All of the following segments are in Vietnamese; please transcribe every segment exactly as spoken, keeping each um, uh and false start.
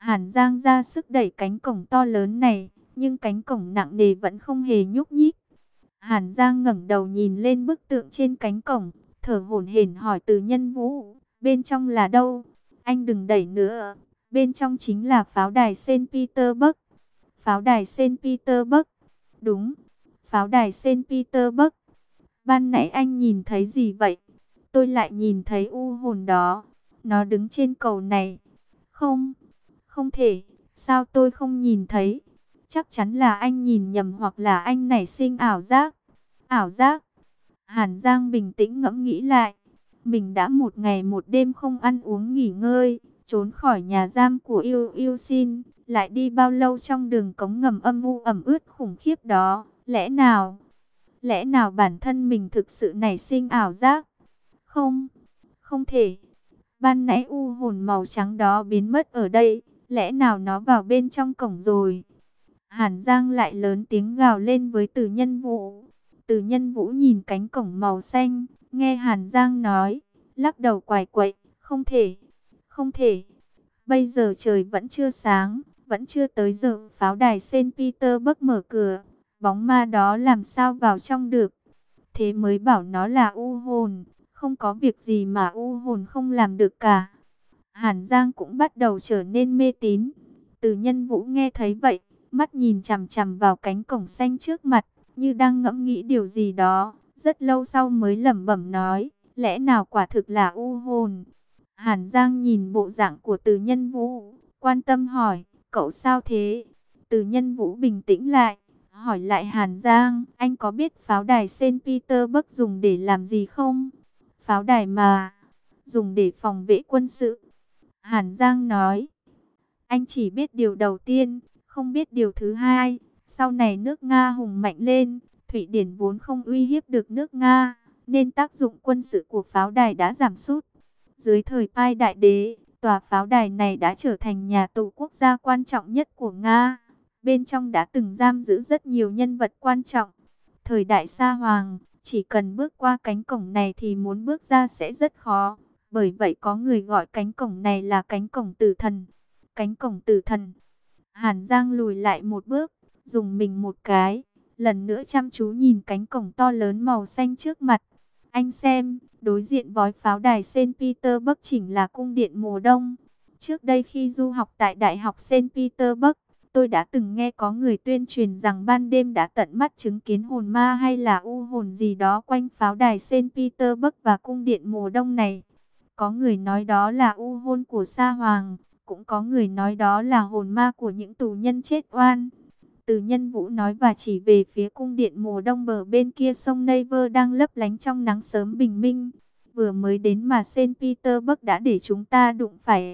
Hàn Giang ra sức đẩy cánh cổng to lớn này, nhưng cánh cổng nặng nề vẫn không hề nhúc nhích. Hàn Giang ngẩng đầu nhìn lên bức tượng trên cánh cổng, thở hổn hển hỏi Từ Nhân Vũ, bên trong là đâu? Anh đừng đẩy nữa, bên trong chính là pháo đài Saint Petersburg. Pháo đài Saint Petersburg, đúng, pháo đài Saint Petersburg. Ban nãy anh nhìn thấy gì vậy? Tôi lại nhìn thấy u hồn đó, nó đứng trên cầu này. Không, không thể, sao tôi không nhìn thấy? Chắc chắn là anh nhìn nhầm hoặc là anh nảy sinh ảo giác. Ảo giác? Hàn Giang bình tĩnh ngẫm nghĩ lại. Mình đã một ngày một đêm không ăn uống nghỉ ngơi, trốn khỏi nhà giam của Yêu Yêu Sin, lại đi bao lâu trong đường cống ngầm âm u ẩm ướt khủng khiếp đó. Lẽ nào, lẽ nào bản thân mình thực sự nảy sinh ảo giác? Không, không thể. Ban nãy u hồn màu trắng đó biến mất ở đây, lẽ nào nó vào bên trong cổng rồi? Hàn Giang lại lớn tiếng gào lên với Từ Nhân Vũ. Từ Nhân Vũ nhìn cánh cổng màu xanh, nghe Hàn Giang nói, lắc đầu quài quậy, không thể, không thể. Bây giờ trời vẫn chưa sáng, vẫn chưa tới giờ pháo đài Saint Petersburg mở cửa, bóng ma đó làm sao vào trong được? Thế mới bảo nó là u hồn, không có việc gì mà u hồn không làm được cả. Hàn Giang cũng bắt đầu trở nên mê tín. Từ Nhân Vũ nghe thấy vậy, mắt nhìn chằm chằm vào cánh cổng xanh trước mặt, như đang ngẫm nghĩ điều gì đó. Rất lâu sau mới lẩm bẩm nói, lẽ nào quả thực là u hồn? Hàn Giang nhìn bộ dạng của Từ Nhân Vũ, quan tâm hỏi, cậu sao thế? Từ Nhân Vũ bình tĩnh lại, hỏi lại Hàn Giang, anh có biết pháo đài Saint Petersburg dùng để làm gì không? Pháo đài mà, dùng để phòng vệ quân sự. Hàn Giang nói, anh chỉ biết điều đầu tiên, không biết điều thứ hai. Sau này nước Nga hùng mạnh lên, Thụy Điển vốn không uy hiếp được nước Nga, nên tác dụng quân sự của pháo đài đã giảm sút. Dưới thời Pai Đại Đế, tòa pháo đài này đã trở thành nhà tù quốc gia quan trọng nhất của Nga. Bên trong đã từng giam giữ rất nhiều nhân vật quan trọng. Thời đại Sa Hoàng, chỉ cần bước qua cánh cổng này thì muốn bước ra sẽ rất khó. Bởi vậy có người gọi cánh cổng này là cánh cổng tử thần. Cánh cổng tử thần. Hàn Giang lùi lại một bước, dùng mình một cái, lần nữa chăm chú nhìn cánh cổng to lớn màu xanh trước mặt. Anh xem, đối diện với pháo đài Saint Petersburg chỉnh là cung điện mùa đông. Trước đây khi du học tại Đại học Saint Petersburg, tôi đã từng nghe có người tuyên truyền rằng ban đêm đã tận mắt chứng kiến hồn ma hay là u hồn gì đó quanh pháo đài Saint Petersburg và cung điện mùa đông này. Có người nói đó là u hồn của Sa Hoàng, cũng có người nói đó là hồn ma của những tù nhân chết oan. Từ Nhân Vũ nói và chỉ về phía cung điện mùa đông bờ bên kia sông Neiver đang lấp lánh trong nắng sớm bình minh. Vừa mới đến mà Saint Petersburg đã để chúng ta đụng phải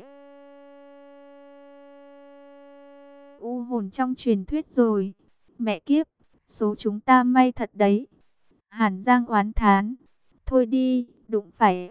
u hồn trong truyền thuyết rồi. Mẹ kiếp, số chúng ta may thật đấy. Hàn Giang oán thán. Thôi đi, đụng phải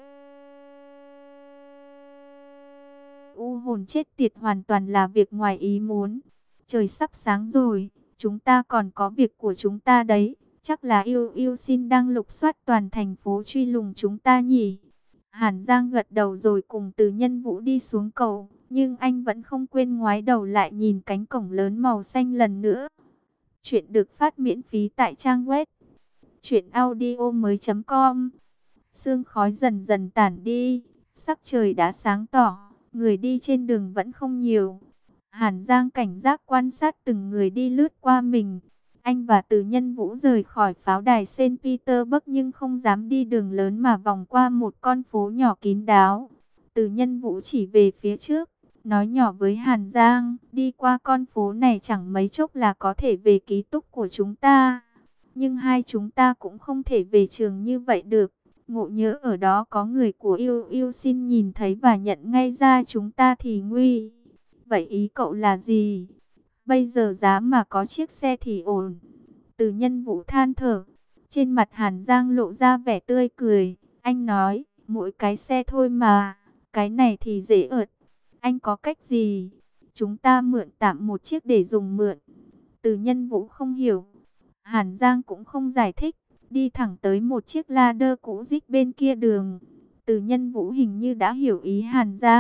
u hồn chết tiệt hoàn toàn là việc ngoài ý muốn. Trời sắp sáng rồi, chúng ta còn có việc của chúng ta đấy. Chắc là Yêu Yêu Sin đang lục soát toàn thành phố truy lùng chúng ta nhỉ. Hàn Giang gật đầu rồi cùng Từ Nhân Vũ đi xuống cầu. Nhưng anh vẫn không quên ngoái đầu lại nhìn cánh cổng lớn màu xanh lần nữa. Chuyện được phát miễn phí tại trang web truyện audio mới chấm com. Sương khói dần dần tản đi, sắc trời đã sáng tỏ, người đi trên đường vẫn không nhiều. Hàn Giang cảnh giác quan sát từng người đi lướt qua mình. Anh và Từ Nhân Vũ rời khỏi pháo đài Saint Petersburg nhưng không dám đi đường lớn mà vòng qua một con phố nhỏ kín đáo. Từ Nhân Vũ chỉ về phía trước, nói nhỏ với Hàn Giang, đi qua con phố này chẳng mấy chốc là có thể về ký túc của chúng ta. Nhưng hai chúng ta cũng không thể về trường như vậy được. Ngộ nhỡ ở đó có người của Yêu Yêu Sin nhìn thấy và nhận ngay ra chúng ta thì nguy. Vậy ý cậu là gì? Bây giờ giá mà có chiếc xe thì ổn. Từ Nhân Vũ than thở. Trên mặt Hàn Giang lộ ra vẻ tươi cười. Anh nói, mỗi cái xe thôi mà. Cái này thì dễ ợt. Anh có cách gì? Chúng ta mượn tạm một chiếc để dùng mượn. Từ Nhân Vũ không hiểu. Hàn Giang cũng không giải thích. Đi thẳng tới một chiếc ladder cũ rích bên kia đường. Từ Nhân Vũ hình như đã hiểu ý Hàn Giang.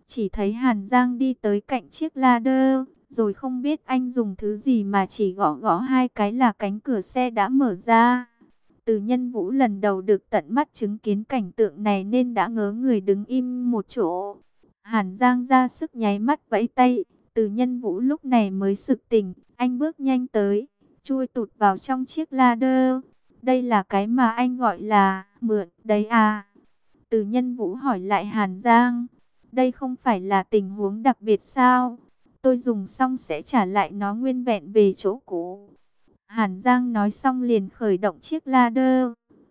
Chỉ thấy Hàn Giang đi tới cạnh chiếc ladder, rồi không biết anh dùng thứ gì mà chỉ gõ gõ hai cái là cánh cửa xe đã mở ra. Từ Nhân Vũ lần đầu được tận mắt chứng kiến cảnh tượng này nên đã ngớ người đứng im một chỗ. Hàn Giang ra sức nháy mắt vẫy tay, Từ Nhân Vũ lúc này mới sực tỉnh, anh bước nhanh tới, chui tụt vào trong chiếc ladder. Đây là cái mà anh gọi là mượn đấy à? Từ Nhân Vũ hỏi lại Hàn Giang, đây không phải là tình huống đặc biệt sao? Tôi dùng xong sẽ trả lại nó nguyên vẹn về chỗ cũ. Hàn Giang nói xong liền khởi động chiếc ladder.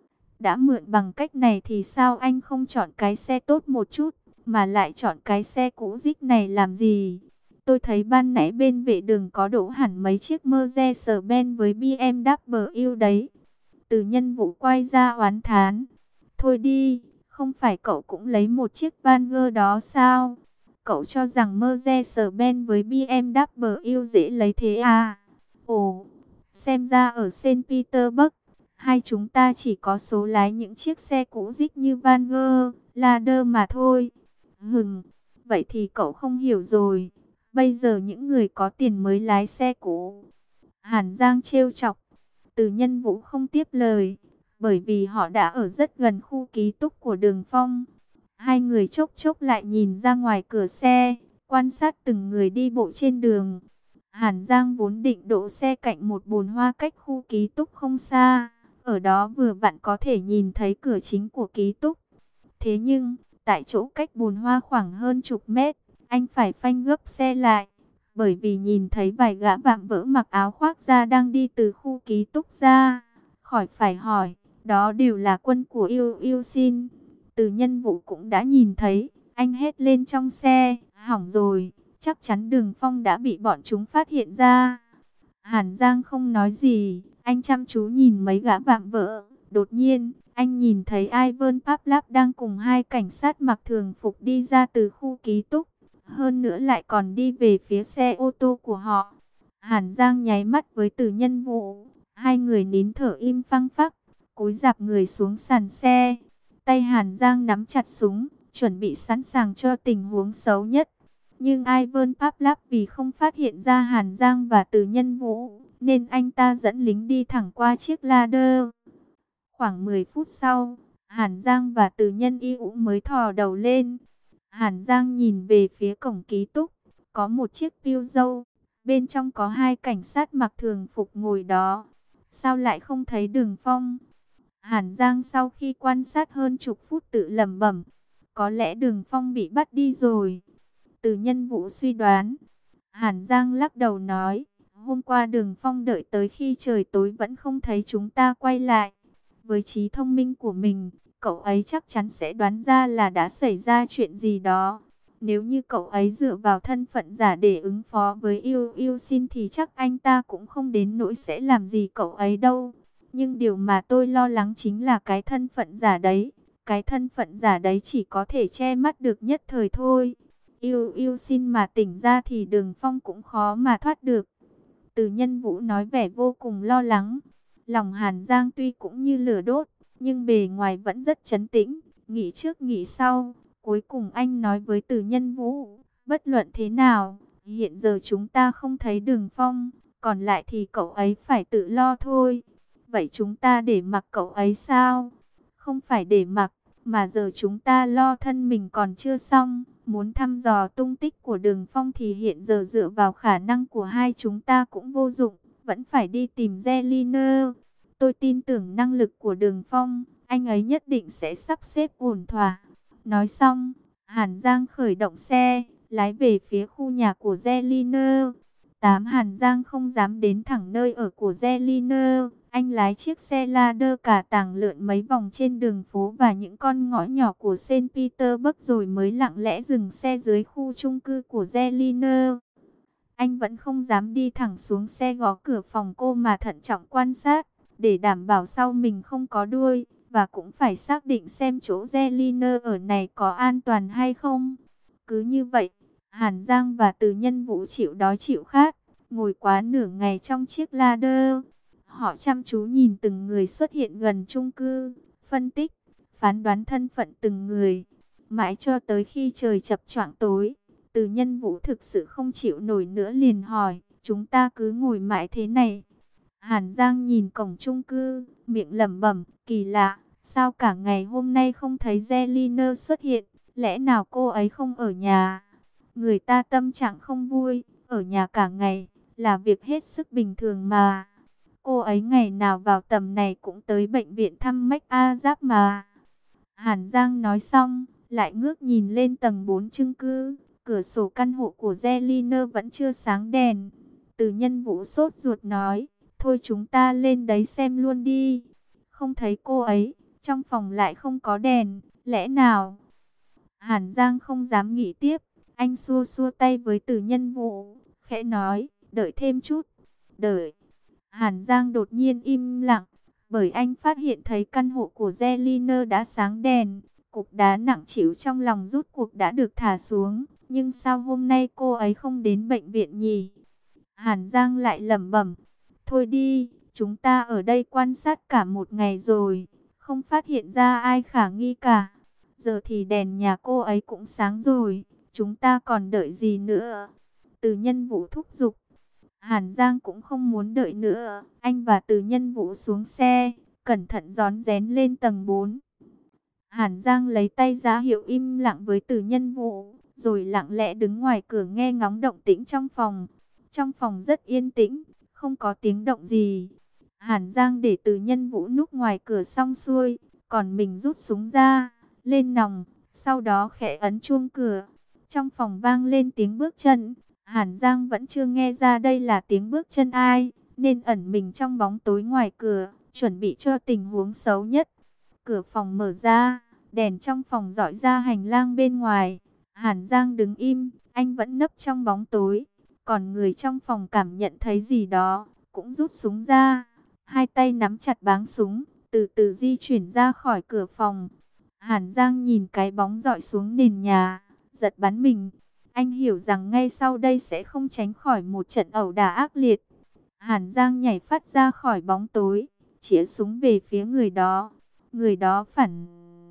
Đã mượn bằng cách này thì sao anh không chọn cái xe tốt một chút, mà lại chọn cái xe cũ rích này làm gì? Tôi thấy ban nãy bên vệ đường có đổ hẳn mấy chiếc Mercedes-Benz với bê em vê đấy. Từ Nhân Vũ quay ra oán thán. Thôi đi, không phải cậu cũng lấy một chiếc Vanguard đó sao? Cậu cho rằng Mercedes-Benz với bê em vê dễ lấy thế à? Ồ, xem ra ở Saint Petersburg, hai chúng ta chỉ có số lái những chiếc xe cũ rích như Vanguard, Lada mà thôi. Hừm, vậy thì cậu không hiểu rồi. Bây giờ những người có tiền mới lái xe cũ. Hàn Giang trêu chọc. Từ Nhân Vũ không tiếp lời, bởi vì họ đã ở rất gần khu ký túc của Đường Phong. Hai người chốc chốc lại nhìn ra ngoài cửa xe, quan sát từng người đi bộ trên đường. Hàn Giang vốn định đỗ xe cạnh một bồn hoa cách khu ký túc không xa, ở đó vừa vặn có thể nhìn thấy cửa chính của ký túc. Thế nhưng, tại chỗ cách bồn hoa khoảng hơn chục mét, anh phải phanh gấp xe lại, bởi vì nhìn thấy vài gã vạm vỡ mặc áo khoác da đang đi từ khu ký túc ra. Khỏi phải hỏi, đó đều là quân của Yêu Yêu Xin. Từ Nhân Vũ cũng đã nhìn thấy, anh hét lên trong xe, hỏng rồi, chắc chắn Đường Phong đã bị bọn chúng phát hiện ra. Hàn Giang không nói gì, anh chăm chú nhìn mấy gã vạm vỡ. Đột nhiên, anh nhìn thấy Ivan Pavlov đang cùng hai cảnh sát mặc thường phục đi ra từ khu ký túc. Hơn nữa lại còn đi về phía xe ô tô của họ. Hàn Giang nháy mắt với Từ Nhân Vũ. Hai người nín thở im phăng phắc, cúi rạp người xuống sàn xe. Tay Hàn Giang nắm chặt súng, chuẩn bị sẵn sàng cho tình huống xấu nhất. Nhưng Ivan Pavlov vì không phát hiện ra Hàn Giang và Từ Nhân Vũ, nên anh ta dẫn lính đi thẳng qua chiếc ladder. Khoảng mười phút sau, Hàn Giang và Từ Nhân Vũ mới thò đầu lên. Hàn Giang nhìn về phía cổng ký túc, có một chiếc Peugeot, bên trong có hai cảnh sát mặc thường phục ngồi đó. Sao lại không thấy Đường Phong? Hàn Giang sau khi quan sát hơn chục phút tự lẩm bẩm, có lẽ Đường Phong bị bắt đi rồi. Từ Nhân Vũ suy đoán. Hàn Giang lắc đầu nói, hôm qua Đường Phong đợi tới khi trời tối vẫn không thấy chúng ta quay lại. Với trí thông minh của mình, cậu ấy chắc chắn sẽ đoán ra là đã xảy ra chuyện gì đó. Nếu như cậu ấy dựa vào thân phận giả để ứng phó với Yêu Yêu Xin thì chắc anh ta cũng không đến nỗi sẽ làm gì cậu ấy đâu. Nhưng điều mà tôi lo lắng chính là cái thân phận giả đấy. Cái thân phận giả đấy chỉ có thể che mắt được nhất thời thôi. Yêu Yêu Xin mà tỉnh ra thì Đường Phong cũng khó mà thoát được. Từ Nhân Vũ nói vẻ vô cùng lo lắng. Lòng Hàn Giang tuy cũng như lửa đốt, nhưng bề ngoài vẫn rất trấn tĩnh, nghĩ trước nghĩ sau. Cuối cùng anh nói với Từ Nhân Vũ, bất luận thế nào, hiện giờ chúng ta không thấy Đường Phong, còn lại thì cậu ấy phải tự lo thôi. Vậy chúng ta để mặc cậu ấy sao? Không phải để mặc, mà giờ chúng ta lo thân mình còn chưa xong. Muốn thăm dò tung tích của Đường Phong thì hiện giờ dựa vào khả năng của hai chúng ta cũng vô dụng, vẫn phải đi tìm Zeliner. Tôi tin tưởng năng lực của Đường Phong, anh ấy nhất định sẽ sắp xếp ổn thỏa. Nói xong, Hàn Giang khởi động xe, lái về phía khu nhà của Zeliner. Tám Hàn Giang không dám đến thẳng nơi ở của Zeliner. Anh lái chiếc xe ladder cả tàng lượn mấy vòng trên đường phố và những con ngõ nhỏ của Saint Petersburg rồi mới lặng lẽ dừng xe dưới khu chung cư của Zeliner. Anh vẫn không dám đi thẳng xuống xe gõ cửa phòng cô mà thận trọng quan sát, để đảm bảo sau mình không có đuôi, và cũng phải xác định xem chỗ Zeliner ở này có an toàn hay không. Cứ như vậy, Hàn Giang và Từ Nhân Vũ chịu đói chịu khát, ngồi quá nửa ngày trong chiếc ladder. Họ chăm chú nhìn từng người xuất hiện gần chung cư, phân tích, phán đoán thân phận từng người. Mãi cho tới khi trời chập choạng tối, Từ Nhân Vũ thực sự không chịu nổi nữa liền hỏi, chúng ta cứ ngồi mãi thế này. Hàn Giang nhìn cổng chung cư, miệng lẩm bẩm, kỳ lạ, sao cả ngày hôm nay không thấy Zelina xuất hiện, lẽ nào cô ấy không ở nhà? Người ta tâm trạng không vui, ở nhà cả ngày, là việc hết sức bình thường mà. Cô ấy ngày nào vào tầm này cũng tới bệnh viện thăm Mách A Giáp mà. Hàn Giang nói xong, lại ngước nhìn lên tầng bốn chung cư, cửa sổ căn hộ của Zelina vẫn chưa sáng đèn. Từ Nhân Vũ sốt ruột nói, thôi chúng ta lên đấy xem luôn đi. Không thấy cô ấy, trong phòng lại không có đèn, lẽ nào? Hàn Giang không dám nghĩ tiếp, anh xua xua tay với Từ Nhân Vũ, khẽ nói, đợi thêm chút. Đợi. Hàn Giang đột nhiên im lặng, bởi anh phát hiện thấy căn hộ của Zelina đã sáng đèn, cục đá nặng trĩu trong lòng rút cuộc đã được thả xuống, nhưng sao hôm nay cô ấy không đến bệnh viện nhỉ? Hàn Giang lại lẩm bẩm, thôi đi, chúng ta ở đây quan sát cả một ngày rồi, không phát hiện ra ai khả nghi cả. Giờ thì đèn nhà cô ấy cũng sáng rồi, chúng ta còn đợi gì nữa? Từ Nhân Vũ thúc giục. Hàn Giang cũng không muốn đợi nữa, anh và Từ Nhân Vũ xuống xe, cẩn thận rón rén lên tầng bốn. Hàn Giang lấy tay ra hiệu im lặng với Từ Nhân Vũ, rồi lặng lẽ đứng ngoài cửa nghe ngóng động tĩnh trong phòng. Trong phòng rất yên tĩnh, không có tiếng động gì. Hàn Giang để Từ Nhân Vũ núp ngoài cửa xong xuôi, còn mình rút súng ra, lên nòng, sau đó khẽ ấn chuông cửa. Trong phòng vang lên tiếng bước chân. Hàn Giang vẫn chưa nghe ra đây là tiếng bước chân ai, nên ẩn mình trong bóng tối ngoài cửa, chuẩn bị cho tình huống xấu nhất. Cửa phòng mở ra, đèn trong phòng rọi ra hành lang bên ngoài. Hàn Giang đứng im, anh vẫn nấp trong bóng tối. Còn người trong phòng cảm nhận thấy gì đó, cũng rút súng ra. Hai tay nắm chặt báng súng, từ từ di chuyển ra khỏi cửa phòng. Hàn Giang nhìn cái bóng rọi xuống nền nhà, giật bắn mình. Anh hiểu rằng ngay sau đây sẽ không tránh khỏi một trận ẩu đả ác liệt. Hàn Giang nhảy phát ra khỏi bóng tối, chĩa súng về phía người đó. Người đó phản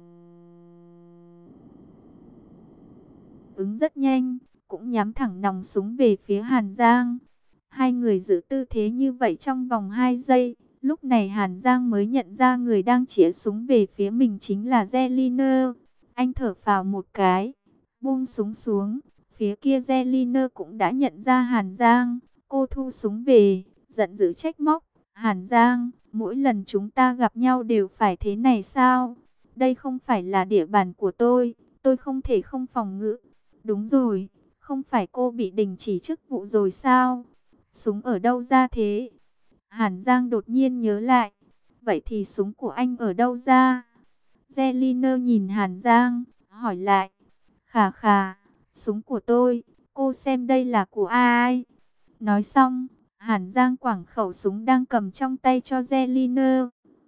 ứng rất nhanh, cũng nhắm thẳng nòng súng về phía Hàn Giang. Hai người giữ tư thế như vậy trong vòng hai giây. Lúc này Hàn Giang mới nhận ra người đang chĩa súng về phía mình chính là Zelina. Anh thở phào một cái, buông súng xuống. Phía kia Zelina cũng đã nhận ra Hàn Giang. Cô thu súng về, giận dữ trách móc. Hàn Giang, mỗi lần chúng ta gặp nhau đều phải thế này sao? Đây không phải là địa bàn của tôi, tôi không thể không phòng ngự. Đúng rồi, không phải cô bị đình chỉ chức vụ rồi sao? Súng ở đâu ra thế? Hàn Giang đột nhiên nhớ lại. Vậy thì súng của anh ở đâu ra? Zelina nhìn Hàn Giang, hỏi lại. Khà khà, súng của tôi, cô xem đây là của ai? Nói xong, Hàn Giang quẳng khẩu súng đang cầm trong tay cho Zelina.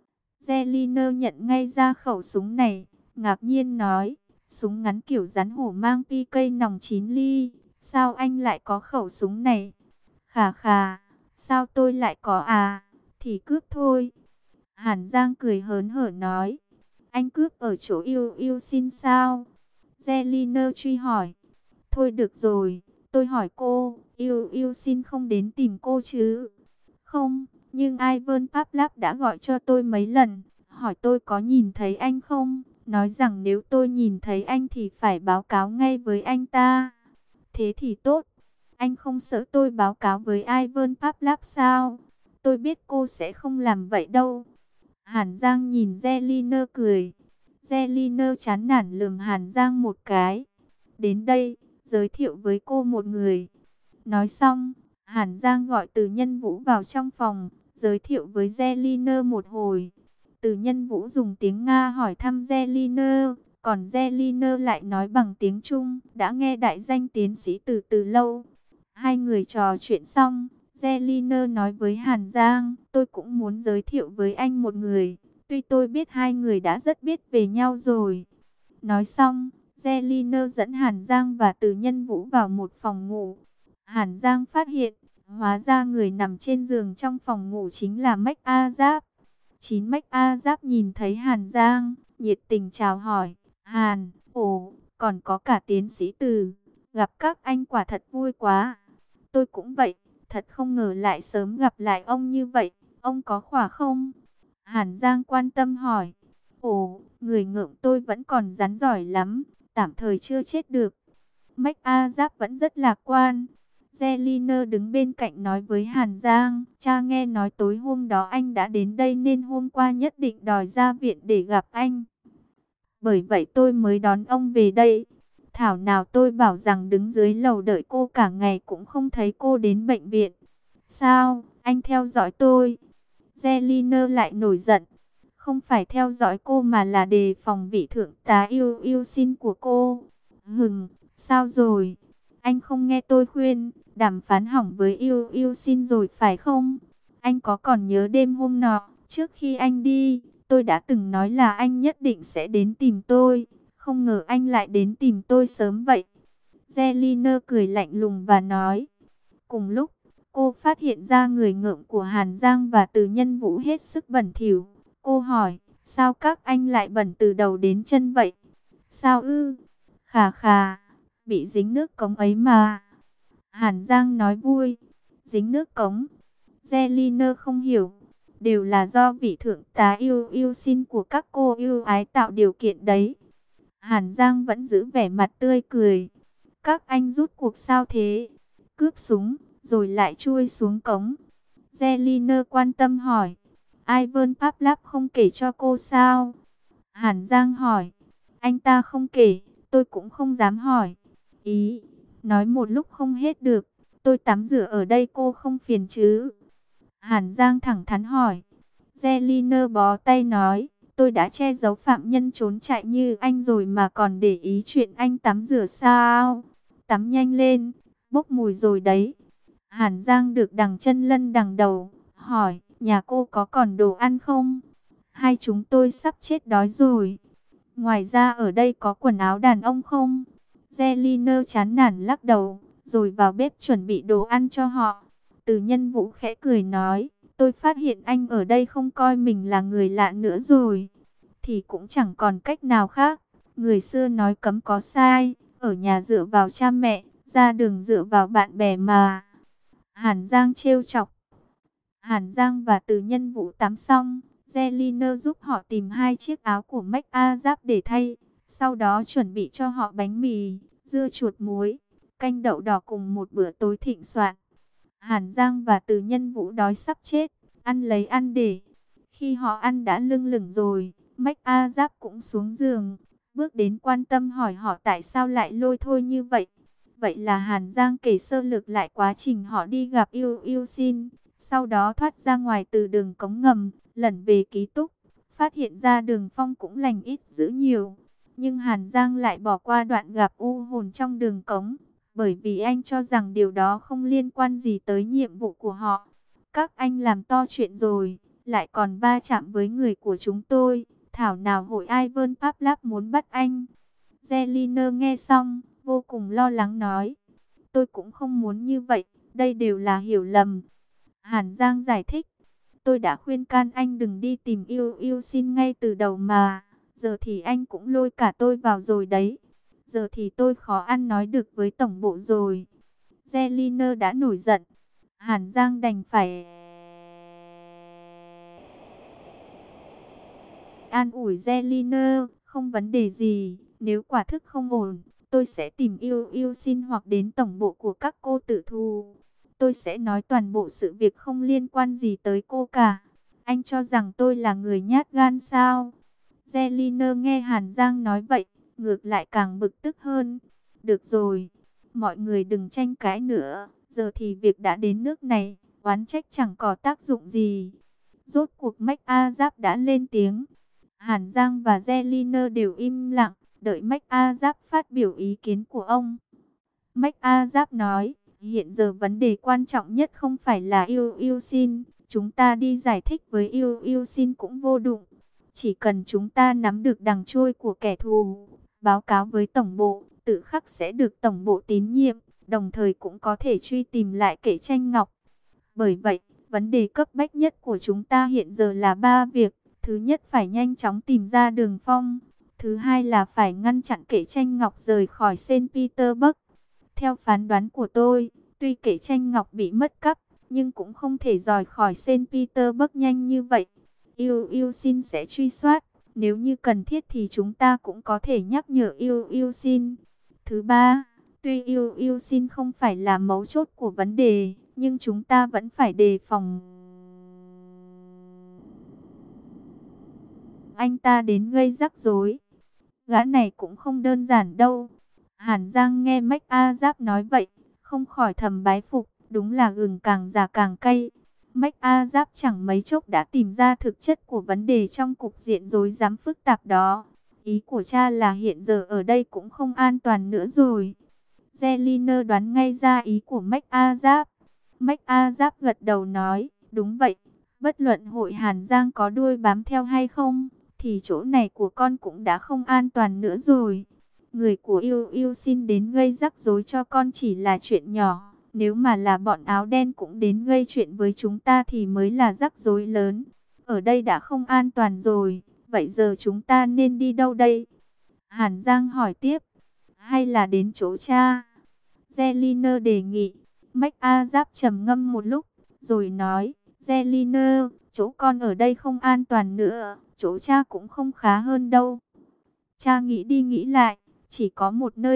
Zelina nhận ngay ra khẩu súng này, ngạc nhiên nói, súng ngắn kiểu rắn hổ mang pê ca nòng chín ly, sao anh lại có khẩu súng này? Khà khà, sao tôi lại có à? Thì cướp thôi. Hàn Giang cười hớn hở nói, anh cướp ở chỗ yêu yêu xin sao? Zelina truy hỏi, thôi được rồi, tôi hỏi cô, yêu yêu xin không đến tìm cô chứ? Không, nhưng Ivan Pavlov đã gọi cho tôi mấy lần, hỏi tôi có nhìn thấy anh không? Nói rằng nếu tôi nhìn thấy anh thì phải báo cáo ngay với anh ta. Thế thì tốt, anh không sợ tôi báo cáo với Ivan Pavlov sao? Tôi biết cô sẽ không làm vậy đâu. Hàn Giang nhìn Zelina cười. Zelina chán nản lườm Hàn Giang một cái. Đến đây, giới thiệu với cô một người. Nói xong, Hàn Giang gọi Từ Nhân Vũ vào trong phòng, giới thiệu với Zelina một hồi. Từ Nhân Vũ dùng tiếng Nga hỏi thăm Zelina, còn Zelina lại nói bằng tiếng Trung, đã nghe đại danh tiến sĩ từ từ lâu. Hai người trò chuyện xong, Zelina nói với Hàn Giang, tôi cũng muốn giới thiệu với anh một người, tuy tôi biết hai người đã rất biết về nhau rồi. Nói xong, Zelina dẫn Hàn Giang và Từ Nhân Vũ vào một phòng ngủ. Hàn Giang phát hiện, hóa ra người nằm trên giường trong phòng ngủ chính là Mách A Giáp. Chín Mách A Giáp nhìn thấy Hàn Giang, nhiệt tình chào hỏi. Hàn, ồ, còn có cả tiến sĩ Từ. Gặp các anh quả thật vui quá. Tôi cũng vậy, thật không ngờ lại sớm gặp lại ông như vậy. Ông có khỏe không? Hàn Giang quan tâm hỏi. Ồ, người ngợm tôi vẫn còn rắn giỏi lắm, tạm thời chưa chết được. Mách A Giáp vẫn rất lạc quan. Zeliner đứng bên cạnh nói với Hàn Giang, cha nghe nói tối hôm đó anh đã đến đây nên hôm qua nhất định đòi ra viện để gặp anh. Bởi vậy tôi mới đón ông về đây. Thảo nào tôi bảo rằng đứng dưới lầu đợi cô cả ngày cũng không thấy cô đến bệnh viện. Sao, anh theo dõi tôi? Zeliner lại nổi giận. Không phải theo dõi cô mà là đề phòng vị thượng tá yêu yêu xin của cô. Hừng, sao rồi? Anh không nghe tôi khuyên, đàm phán hỏng với yêu yêu xin rồi phải không? Anh có còn nhớ đêm hôm nọ, trước khi anh đi, tôi đã từng nói là anh nhất định sẽ đến tìm tôi. Không ngờ anh lại đến tìm tôi sớm vậy. Zeliner cười lạnh lùng và nói. Cùng lúc, cô phát hiện ra người ngợm của Hàn Giang và Từ Nhân Vũ hết sức bẩn thỉu. Cô hỏi, sao các anh lại bẩn từ đầu đến chân vậy? Sao ư? Khà khà, bị dính nước cống ấy mà. Hàn Giang nói vui, dính nước cống. Zeliner không hiểu, đều là do vị thượng tá yêu yêu xin của các cô yêu ái tạo điều kiện đấy. Hàn Giang vẫn giữ vẻ mặt tươi cười. Các anh rút cuộc sao thế? Cướp súng, rồi lại chui xuống cống. Zeliner quan tâm hỏi. Ivan Pavlov không kể cho cô sao? Hàn Giang hỏi. Anh ta không kể, tôi cũng không dám hỏi. Ý, nói một lúc không hết được. Tôi tắm rửa ở đây cô không phiền chứ? Hàn Giang thẳng thắn hỏi. Zeliner bó tay nói. Tôi đã che giấu phạm nhân trốn chạy như anh rồi mà còn để ý chuyện anh tắm rửa sao? Tắm nhanh lên, bốc mùi rồi đấy. Hàn Giang được đằng chân lân đằng đầu, hỏi, nhà cô có còn đồ ăn không? Hai chúng tôi sắp chết đói rồi. Ngoài ra ở đây có quần áo đàn ông không? Zeliner chán nản lắc đầu, rồi vào bếp chuẩn bị đồ ăn cho họ. Từ Nhân Vũ khẽ cười nói, tôi phát hiện anh ở đây không coi mình là người lạ nữa rồi. Thì cũng chẳng còn cách nào khác. Người xưa nói cấm có sai, ở nhà dựa vào cha mẹ, ra đường dựa vào bạn bè mà. Hàn Giang trêu chọc. Hàn Giang và Từ Nhân Vũ tắm xong, Zeliner giúp họ tìm hai chiếc áo của Mách A Giáp để thay. Sau đó chuẩn bị cho họ bánh mì, dưa chuột muối, canh đậu đỏ cùng một bữa tối thịnh soạn. Hàn Giang và Từ Nhân Vũ đói sắp chết, ăn lấy ăn để. Khi họ ăn đã lưng lửng rồi, Mách A Giáp cũng xuống giường, bước đến quan tâm hỏi họ tại sao lại lôi thôi như vậy. Vậy là Hàn Giang kể sơ lược lại quá trình họ đi gặp yêu yêu xin, sau đó thoát ra ngoài từ đường cống ngầm, lẩn về ký túc, phát hiện ra Đường Phong cũng lành ít dữ nhiều. Nhưng Hàn Giang lại bỏ qua đoạn gặp u hồn trong đường cống, bởi vì anh cho rằng điều đó không liên quan gì tới nhiệm vụ của họ. Các anh làm to chuyện rồi, lại còn va chạm với người của chúng tôi, thảo nào hội Ivan Pavlov muốn bắt anh. Zeliner nghe xong, vô cùng lo lắng nói, tôi cũng không muốn như vậy, đây đều là hiểu lầm. Hàn Giang giải thích, tôi đã khuyên can anh đừng đi tìm yêu yêu xin ngay từ đầu mà, giờ thì anh cũng lôi cả tôi vào rồi đấy. Giờ thì tôi khó ăn nói được với tổng bộ rồi. Zeliner đã nổi giận, Hàn Giang đành phải an ủi Zeliner, không vấn đề gì, nếu quả thức không ổn, tôi sẽ tìm yêu yêu xin hoặc đến tổng bộ của các cô tự thù. Tôi sẽ nói toàn bộ sự việc không liên quan gì tới cô cả. Anh cho rằng tôi là người nhát gan sao? Zeliner nghe Hàn Giang nói vậy, ngược lại càng bực tức hơn. Được rồi, mọi người đừng tranh cãi nữa, giờ thì việc đã đến nước này, oán trách chẳng có tác dụng gì. Rốt cuộc Mách A Giáp đã lên tiếng. Hàn Giang và Zeliner đều im lặng, đợi Mách A Giáp phát biểu ý kiến của ông. Mách A Giáp nói, hiện giờ vấn đề quan trọng nhất không phải là yêu yêu xin, chúng ta đi giải thích với yêu yêu xin cũng vô dụng. Chỉ cần chúng ta nắm được đằng trôi của kẻ thù, báo cáo với tổng bộ, tự khắc sẽ được tổng bộ tín nhiệm, đồng thời cũng có thể truy tìm lại kẻ tranh ngọc. Bởi vậy, vấn đề cấp bách nhất của chúng ta hiện giờ là ba việc. Thứ nhất phải nhanh chóng tìm ra Đường Phong. Thứ hai là phải ngăn chặn Kệ Tranh Ngọc rời khỏi Saint Petersburg. Theo phán đoán của tôi, tuy Kệ Tranh Ngọc bị mất cắp, nhưng cũng không thể rời khỏi Saint Petersburg nhanh như vậy. Yêu Yêu Xin sẽ truy soát, nếu như cần thiết thì chúng ta cũng có thể nhắc nhở Yêu Yêu Xin. Thứ ba, tuy Yêu Yêu Xin không phải là mấu chốt của vấn đề, nhưng chúng ta vẫn phải đề phòng anh ta đến gây rắc rối. Gã này cũng không đơn giản đâu. Hàn Giang nghe Mách A Giáp nói vậy, không khỏi thầm bái phục, đúng là gừng càng già càng cay. Mách A Giáp chẳng mấy chốc đã tìm ra thực chất của vấn đề trong cục diện rối rắm phức tạp đó. Ý của cha là hiện giờ ở đây cũng không an toàn nữa rồi. Zeliner đoán ngay ra ý của Mách A Giáp. Mách A Giáp gật đầu nói, đúng vậy, bất luận hội Hàn Giang có đuôi bám theo hay không, thì chỗ này của con cũng đã không an toàn nữa rồi. Người của Yêu Yêu xin đến gây rắc rối cho con chỉ là chuyện nhỏ. Nếu mà là bọn áo đen cũng đến gây chuyện với chúng ta thì mới là rắc rối lớn. Ở đây đã không an toàn rồi, vậy giờ chúng ta nên đi đâu đây? Hàn Giang hỏi tiếp. Hay là đến chỗ cha? Zeliner đề nghị. Mách A Giáp trầm ngâm một lúc, rồi nói, Zeliner, chỗ con ở đây không an toàn nữa, chỗ cha cũng không khá hơn đâu. Cha nghĩ đi nghĩ lại, chỉ có một nơi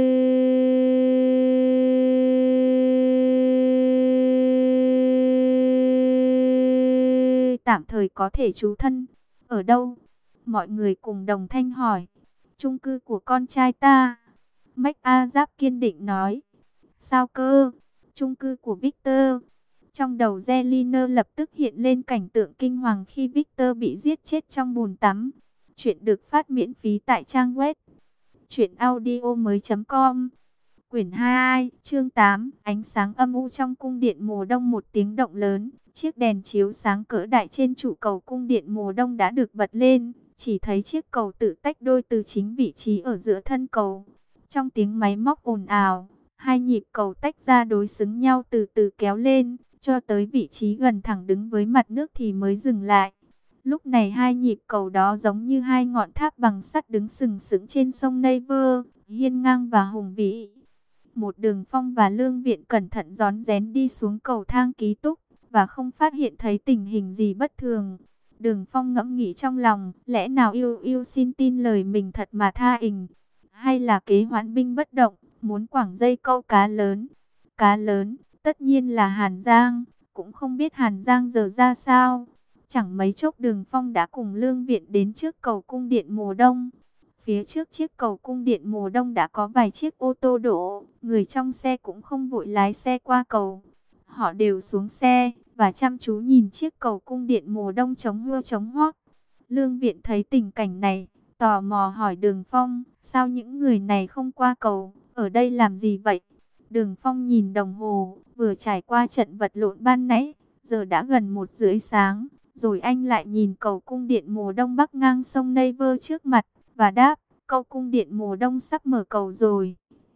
tạm thời có thể trú thân. Ở đâu? Mọi người cùng đồng thanh hỏi. Chung cư của con trai ta. Mách A Giáp kiên định nói. Sao cơ? Chung cư của Victor. Trong đầu Zeliner lập tức hiện lên cảnh tượng kinh hoàng khi Victor bị giết chết trong bồn tắm. Chuyện được phát miễn phí tại trang web truyện audio mới chấm com. Quyển hai, chương tám, ánh sáng âm u trong cung điện mùa đông. Một tiếng động lớn, chiếc đèn chiếu sáng cỡ đại trên trụ cầu cung điện mùa đông đã được bật lên. Chỉ thấy chiếc cầu tự tách đôi từ chính vị trí ở giữa thân cầu. Trong tiếng máy móc ồn ào, hai nhịp cầu tách ra đối xứng nhau từ từ kéo lên, cho tới vị trí gần thẳng đứng với mặt nước thì mới dừng lại. Lúc này hai nhịp cầu đó giống như hai ngọn tháp bằng sắt đứng sừng sững trên sông Neighbor, hiên ngang và hùng vĩ. Một Đường Phong và Lương Viện cẩn thận rón rén đi xuống cầu thang ký túc, và không phát hiện thấy tình hình gì bất thường. Đường Phong ngẫm nghĩ trong lòng, lẽ nào Yêu Yêu xin tin lời mình thật mà tha ình, hay là kế hoãn binh bất động, muốn quẳng dây câu cá lớn. Cá lớn, tất nhiên là Hàn Giang, cũng không biết Hàn Giang giờ ra sao. Chẳng mấy chốc Đường Phong đã cùng Lương Viện đến trước cầu cung điện mùa đông. Phía trước chiếc cầu cung điện mùa đông đã có vài chiếc ô tô đổ, người trong xe cũng không vội lái xe qua cầu. Họ đều xuống xe và chăm chú nhìn chiếc cầu cung điện mùa đông chống hua chống hoác. Lương Viện thấy tình cảnh này, tò mò hỏi Đường Phong, sao những người này không qua cầu, ở đây làm gì vậy? Đường Phong nhìn đồng hồ, vừa trải qua trận vật lộn ban nãy, giờ đã gần một rưỡi sáng. Rồi anh lại nhìn cầu cung điện mùa đông bắc ngang sông Neighbor trước mặt, và đáp, cầu cung điện mùa đông sắp mở cầu rồi.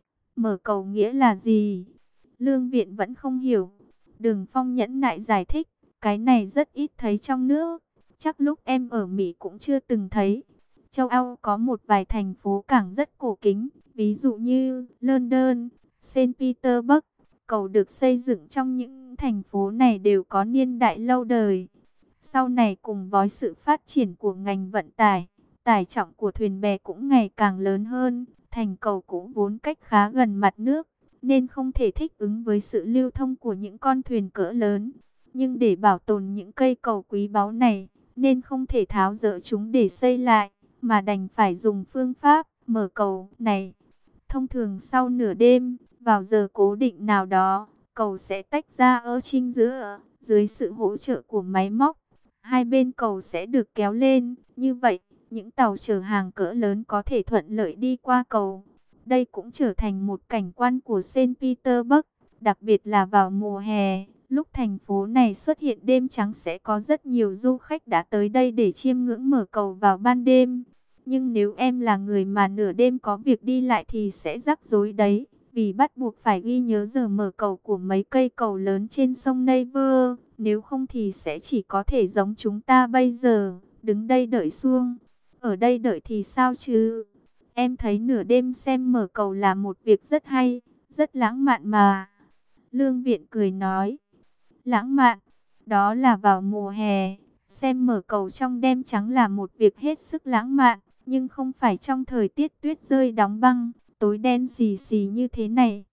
Mở cầu nghĩa là gì? Lương Viện vẫn không hiểu. Đường Phong nhẫn nại giải thích, cái này rất ít thấy trong nước. Chắc lúc em ở Mỹ cũng chưa từng thấy. Châu Âu có một vài thành phố cảng rất cổ kính, ví dụ như London, Saint Petersburg. Cầu được xây dựng trong những thành phố này đều có niên đại lâu đời. Sau này cùng với sự phát triển của ngành vận tải, tải trọng của thuyền bè cũng ngày càng lớn hơn. Thành cầu cũ vốn cách khá gần mặt nước, nên không thể thích ứng với sự lưu thông của những con thuyền cỡ lớn. Nhưng để bảo tồn những cây cầu quý báu này, nên không thể tháo dỡ chúng để xây lại, mà đành phải dùng phương pháp mở cầu này. Thông thường sau nửa đêm, vào giờ cố định nào đó, cầu sẽ tách ra ở chính giữa, dưới sự hỗ trợ của máy móc. Hai bên cầu sẽ được kéo lên, như vậy, những tàu chở hàng cỡ lớn có thể thuận lợi đi qua cầu. Đây cũng trở thành một cảnh quan của Saint Petersburg, đặc biệt là vào mùa hè. Lúc thành phố này xuất hiện đêm trắng sẽ có rất nhiều du khách đã tới đây để chiêm ngưỡng mở cầu vào ban đêm. Nhưng nếu em là người mà nửa đêm có việc đi lại thì sẽ rắc rối đấy, vì bắt buộc phải ghi nhớ giờ mở cầu của mấy cây cầu lớn trên sông Neighbor. Nếu không thì sẽ chỉ có thể giống chúng ta bây giờ, đứng đây đợi xuông. Ở đây đợi thì sao chứ? Em thấy nửa đêm xem mở cầu là một việc rất hay, rất lãng mạn mà. Lương Viện cười nói, lãng mạn, đó là vào mùa hè, xem mở cầu trong đêm trắng là một việc hết sức lãng mạn, nhưng không phải trong thời tiết tuyết rơi đóng băng, tối đen xì xì như thế này.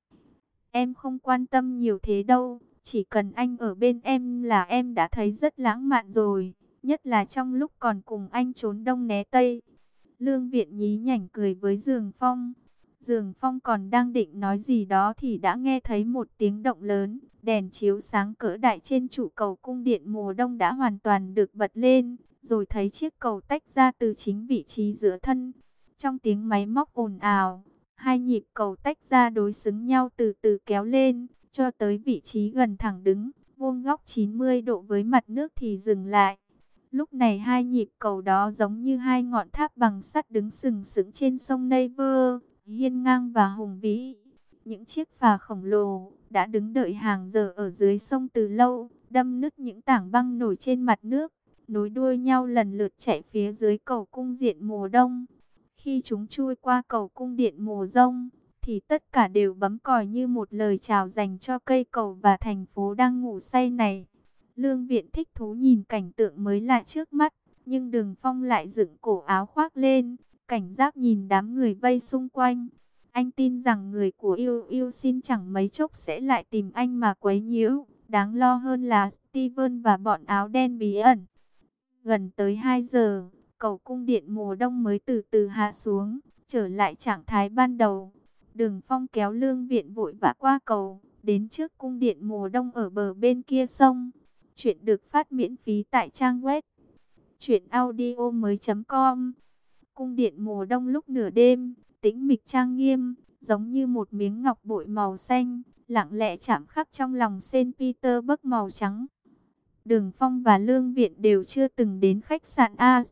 Em không quan tâm nhiều thế đâu, chỉ cần anh ở bên em là em đã thấy rất lãng mạn rồi, nhất là trong lúc còn cùng anh trốn đông né tây. Lương Viện nhí nhảnh cười với Dương Phong. Dương Phong còn đang định nói gì đó thì đã nghe thấy một tiếng động lớn. Đèn chiếu sáng cỡ đại trên trụ cầu cung điện mùa đông đã hoàn toàn được bật lên. Rồi thấy chiếc cầu tách ra từ chính vị trí giữa thân. Trong tiếng máy móc ồn ào, hai nhịp cầu tách ra đối xứng nhau từ từ kéo lên, cho tới vị trí gần thẳng đứng, vuông góc chín mươi độ với mặt nước thì dừng lại. Lúc này hai nhịp cầu đó giống như hai ngọn tháp bằng sắt đứng sừng sững trên sông Neighbor, hiên ngang và hùng vĩ. Những chiếc phà khổng lồ đã đứng đợi hàng giờ ở dưới sông từ lâu, đâm nứt những tảng băng nổi trên mặt nước, nối đuôi nhau lần lượt chạy phía dưới cầu cung điện mùa đông. Khi chúng chui qua cầu cung điện mùa đông, thì tất cả đều bấm còi như một lời chào dành cho cây cầu và thành phố đang ngủ say này. Lương Viện thích thú nhìn cảnh tượng mới lạ trước mắt, nhưng Đường Phong lại dựng cổ áo khoác lên, cảnh giác nhìn đám người vây xung quanh. Anh tin rằng người của yêu yêu xin chẳng mấy chốc sẽ lại tìm anh mà quấy nhiễu. Đáng lo hơn là Steven và bọn áo đen bí ẩn. Gần tới hai giờ, cầu cung điện mùa đông mới từ từ hạ xuống, trở lại trạng thái ban đầu. Đường Phong kéo Lương Viện vội vã qua cầu, đến trước cung điện mùa đông ở bờ bên kia sông. Chuyện được phát miễn phí tại trang web truyện audio mới chấm com. Cung điện mùa đông lúc nửa đêm, tĩnh mịch trang nghiêm, giống như một miếng ngọc bội màu xanh, lặng lẽ chạm khắc trong lòng Saint Petersburg màu trắng. Đường Phong và Lương Viện đều chưa từng đến khách sạn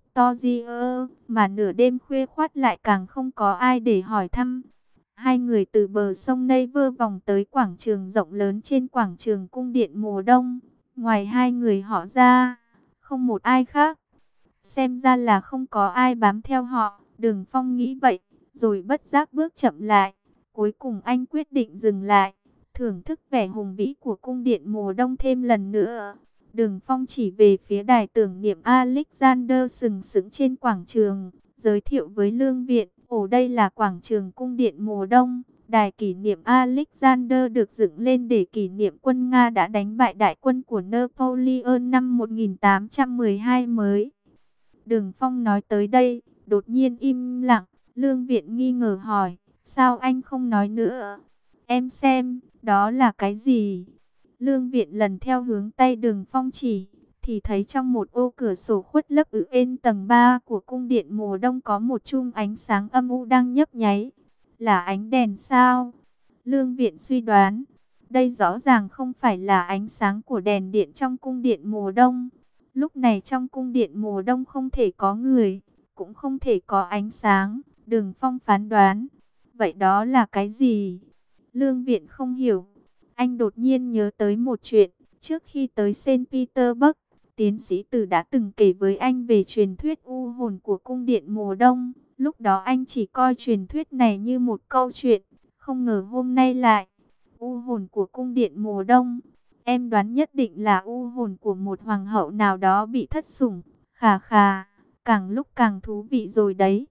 Astoria, mà nửa đêm khuya khoắt lại càng không có ai để hỏi thăm. Hai người từ bờ sông Neighbor vòng tới quảng trường rộng lớn trên quảng trường cung điện mùa đông. Ngoài hai người họ ra, không một ai khác. Xem ra là không có ai bám theo họ, Đường Phong nghĩ vậy, rồi bất giác bước chậm lại. Cuối cùng anh quyết định dừng lại, thưởng thức vẻ hùng vĩ của cung điện mùa đông thêm lần nữa. Đường Phong chỉ về phía đài tưởng niệm Alexander sừng sững trên quảng trường, giới thiệu với Lương Viện, ồ đây là quảng trường cung điện mùa đông. Đài kỷ niệm Alexander được dựng lên để kỷ niệm quân Nga đã đánh bại đại quân của Napoleon năm một nghìn tám trăm mười hai mới. Đường Phong nói tới đây, đột nhiên im lặng. Lương Viện nghi ngờ hỏi, sao anh không nói nữa? Em xem, đó là cái gì? Lương Viện lần theo hướng tay Đường Phong chỉ, thì thấy trong một ô cửa sổ khuất lấp ở bên tầng ba của cung điện mùa đông có một chùm ánh sáng âm u đang nhấp nháy. Là ánh đèn sao? Lương Viện suy đoán, đây rõ ràng không phải là ánh sáng của đèn điện trong cung điện mùa đông. Lúc này trong cung điện mùa đông không thể có người, cũng không thể có ánh sáng. Đường Phong phán đoán, vậy đó là cái gì? Lương Viện không hiểu. Anh đột nhiên nhớ tới một chuyện, trước khi tới Saint Petersburg, tiến sĩ Từ đã từng kể với anh về truyền thuyết u hồn của cung điện mùa đông. Lúc đó anh chỉ coi truyền thuyết này như một câu chuyện, không ngờ hôm nay lại u hồn của cung điện mùa đông. Em đoán nhất định là u hồn của một hoàng hậu nào đó bị thất sủng. Khà khà, càng lúc càng thú vị rồi đấy.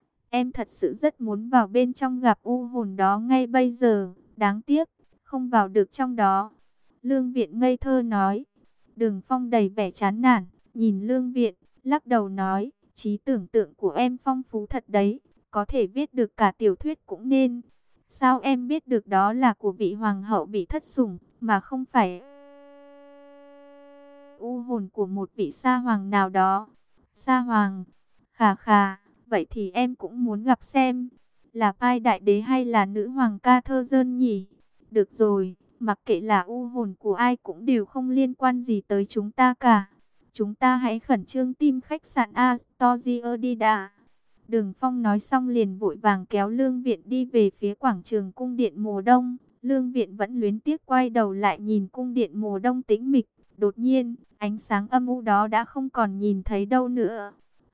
Em thật sự rất muốn vào bên trong gặp u hồn đó ngay bây giờ, đáng tiếc không vào được trong đó. Lương Viện ngây thơ nói. Đường Phong đầy vẻ chán nản, nhìn Lương Viện, lắc đầu nói, trí tưởng tượng của em phong phú thật đấy, có thể viết được cả tiểu thuyết cũng nên. Sao em biết được đó là của vị hoàng hậu bị thất sủng, mà không phải u hồn của một vị sa hoàng nào đó? Sa hoàng? Khà khà, vậy thì em cũng muốn gặp xem, là Pai Đại Đế hay là nữ hoàng Catherine nhỉ? Được rồi, mặc kệ là u hồn của ai cũng đều không liên quan gì tới chúng ta cả. Chúng ta hãy khẩn trương tìm khách sạn Astoria đi đã. Đường Phong nói xong liền vội vàng kéo Lương Viện đi về phía quảng trường cung điện mùa đông. Lương Viện vẫn luyến tiếc quay đầu lại nhìn cung điện mùa đông tĩnh mịch. Đột nhiên, ánh sáng âm u đó đã không còn nhìn thấy đâu nữa.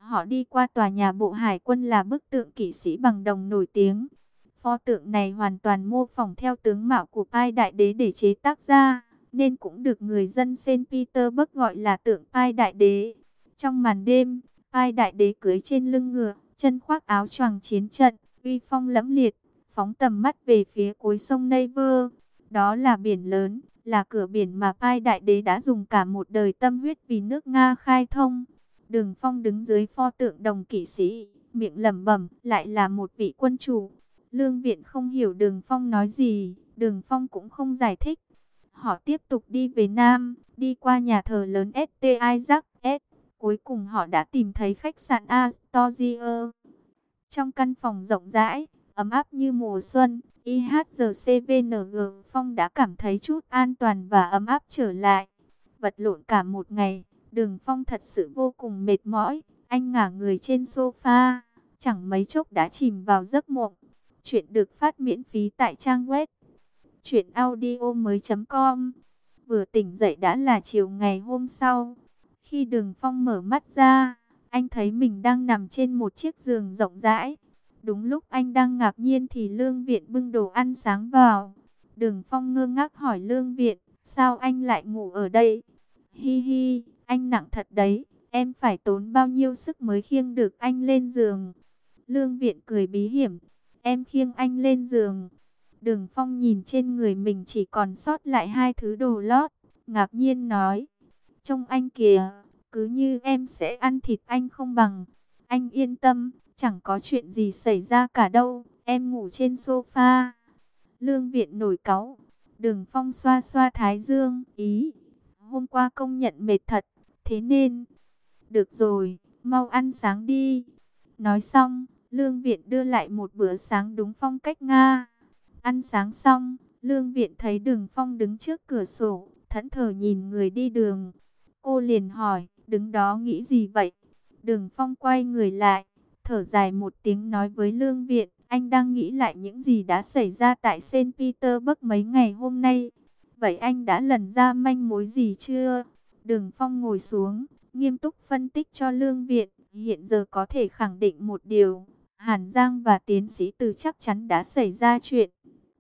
Họ đi qua tòa nhà bộ hải quân là bức tượng kỵ sĩ bằng đồng nổi tiếng. Pho tượng này hoàn toàn mô phỏng theo tướng mạo của Pai Đại Đế để chế tác ra, nên cũng được người dân Saint Petersburg gọi là tượng Pai Đại Đế. Trong màn đêm, Pai Đại Đế cưỡi trên lưng ngựa, chân khoác áo choàng chiến trận, uy phong lẫm liệt, phóng tầm mắt về phía cuối sông Neighbor. Đó là biển lớn, là cửa biển mà Pai Đại Đế đã dùng cả một đời tâm huyết vì nước Nga khai thông. Đường Phong đứng dưới pho tượng đồng kỵ sĩ, miệng lẩm bẩm, lại là một vị quân chủ. Lương Viện không hiểu Đường Phong nói gì, Đường Phong cũng không giải thích. Họ tiếp tục đi về Nam, đi qua nhà thờ lớn ét tê Isaac S. Cuối cùng họ đã tìm thấy khách sạn Astoria. Trong căn phòng rộng rãi, ấm áp như mùa xuân, i hát giê xê vê en giê Phong đã cảm thấy chút an toàn và ấm áp trở lại. Vật lộn cả một ngày, Đường Phong thật sự vô cùng mệt mỏi. Anh ngả người trên sofa, chẳng mấy chốc đã chìm vào giấc mộng. Chuyện được phát miễn phí tại trang web truyện audio mới chấm com. Vừa tỉnh dậy đã là chiều ngày hôm sau. Khi Đường Phong mở mắt ra, anh thấy mình đang nằm trên một chiếc giường rộng rãi. Đúng lúc anh đang ngạc nhiên thì Lương Viện bưng đồ ăn sáng vào. Đường Phong ngơ ngác hỏi Lương Viện, sao anh lại ngủ ở đây? Hi hi, anh nặng thật đấy, em phải tốn bao nhiêu sức mới khiêng được anh lên giường. Lương Viện cười bí hiểm, em khiêng anh lên giường. Đường Phong nhìn trên người mình chỉ còn sót lại hai thứ đồ lót, ngạc nhiên nói, trông anh kìa, cứ như em sẽ ăn thịt anh không bằng. Anh yên tâm, chẳng có chuyện gì xảy ra cả đâu, em ngủ trên sofa. Lương Viện nổi cáu. Đường Phong xoa xoa thái dương, ý, hôm qua công nhận mệt thật, thế nên, được rồi, mau ăn sáng đi. Nói xong, Lương Viện đưa lại một bữa sáng đúng phong cách Nga. Ăn sáng xong, Lương Viện thấy Đường Phong đứng trước cửa sổ, thẫn thờ nhìn người đi đường. Cô liền hỏi, đứng đó nghĩ gì vậy? Đường Phong quay người lại, thở dài một tiếng nói với Lương Viện, anh đang nghĩ lại những gì đã xảy ra tại Saint Petersburg mấy ngày hôm nay. Vậy anh đã lần ra manh mối gì chưa? Đường Phong ngồi xuống, nghiêm túc phân tích cho Lương Viện. Hiện giờ có thể khẳng định một điều, Hàn Giang và tiến sĩ Từ chắc chắn đã xảy ra chuyện.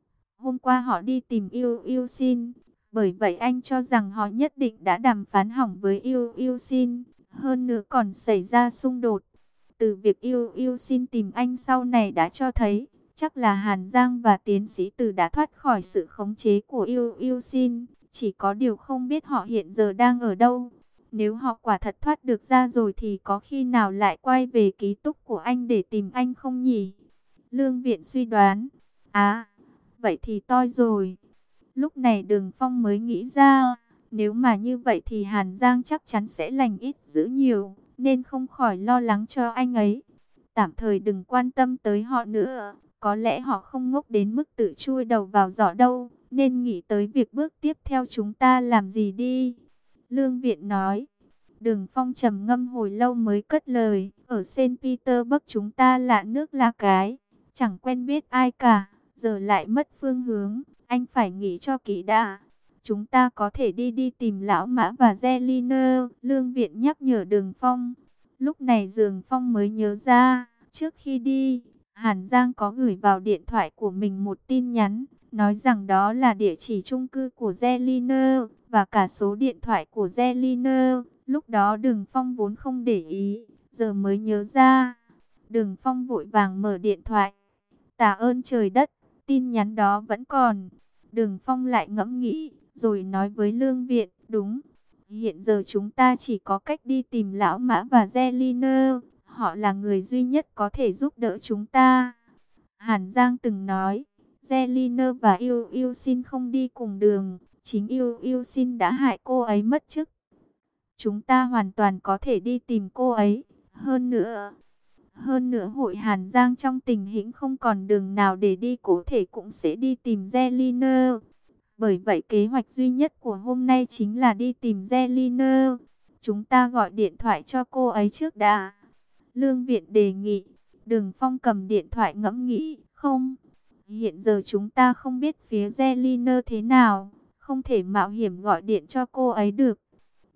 Hôm qua họ đi tìm Yêu Yêu Xin, bởi vậy anh cho rằng họ nhất định đã đàm phán hỏng với Yêu Yêu Xin. Hơn nữa còn xảy ra xung đột. Từ việc Yêu Yêu Xin tìm anh sau này đã cho thấy, chắc là Hàn Giang và tiến sĩ Từ đã thoát khỏi sự khống chế của Yêu Yêu Xin. Chỉ có điều không biết họ hiện giờ đang ở đâu. Nếu họ quả thật thoát được ra rồi thì có khi nào lại quay về ký túc của anh để tìm anh không nhỉ? Lương Viện suy đoán. À, vậy thì toi rồi. Lúc này Đường Phong mới nghĩ ra, nếu mà như vậy thì Hàn Giang chắc chắn sẽ lành ít dữ nhiều, nên không khỏi lo lắng cho anh ấy. Tạm thời đừng quan tâm tới họ nữa, có lẽ họ không ngốc đến mức tự chui đầu vào giỏ đâu, nên nghĩ tới việc bước tiếp theo chúng ta làm gì đi. Lương Viện nói. Đường Phong trầm ngâm hồi lâu mới cất lời, ở Saint Petersburg chúng ta lạ nước lạ cái, chẳng quen biết ai cả, giờ lại mất phương hướng, anh phải nghĩ cho kỹ đã. Chúng ta có thể đi đi tìm Lão Mã và Zeliner, Lương Viện nhắc nhở Đường Phong. Lúc này Đường Phong mới nhớ ra, trước khi đi, Hàn Giang có gửi vào điện thoại của mình một tin nhắn, nói rằng đó là địa chỉ chung cư của Zeliner, và cả số điện thoại của Zeliner. Lúc đó Đường Phong vốn không để ý, giờ mới nhớ ra. Đường Phong vội vàng mở điện thoại. Tạ ơn trời đất, tin nhắn đó vẫn còn. Đường Phong lại ngẫm nghĩ, rồi nói với Lương Viện, đúng. Hiện giờ chúng ta chỉ có cách đi tìm Lão Mã và Zeliner. Họ là người duy nhất có thể giúp đỡ chúng ta. Hàn Giang từng nói, Zeliner và Yêu Yêu Xin không đi cùng đường. Chính Yêu Yêu Xin đã hại cô ấy mất chức. Chúng ta hoàn toàn có thể đi tìm cô ấy. Hơn nữa, hơn nữa hội Hàn Giang trong tình hình không còn đường nào để đi có thể cũng sẽ đi tìm Zeliner. Bởi vậy kế hoạch duy nhất của hôm nay chính là đi tìm Zeliner. Chúng ta gọi điện thoại cho cô ấy trước đã. Lương Viện đề nghị. Đường Phong cầm điện thoại ngẫm nghĩ. Không, hiện giờ chúng ta không biết phía Zeliner thế nào, không thể mạo hiểm gọi điện cho cô ấy được.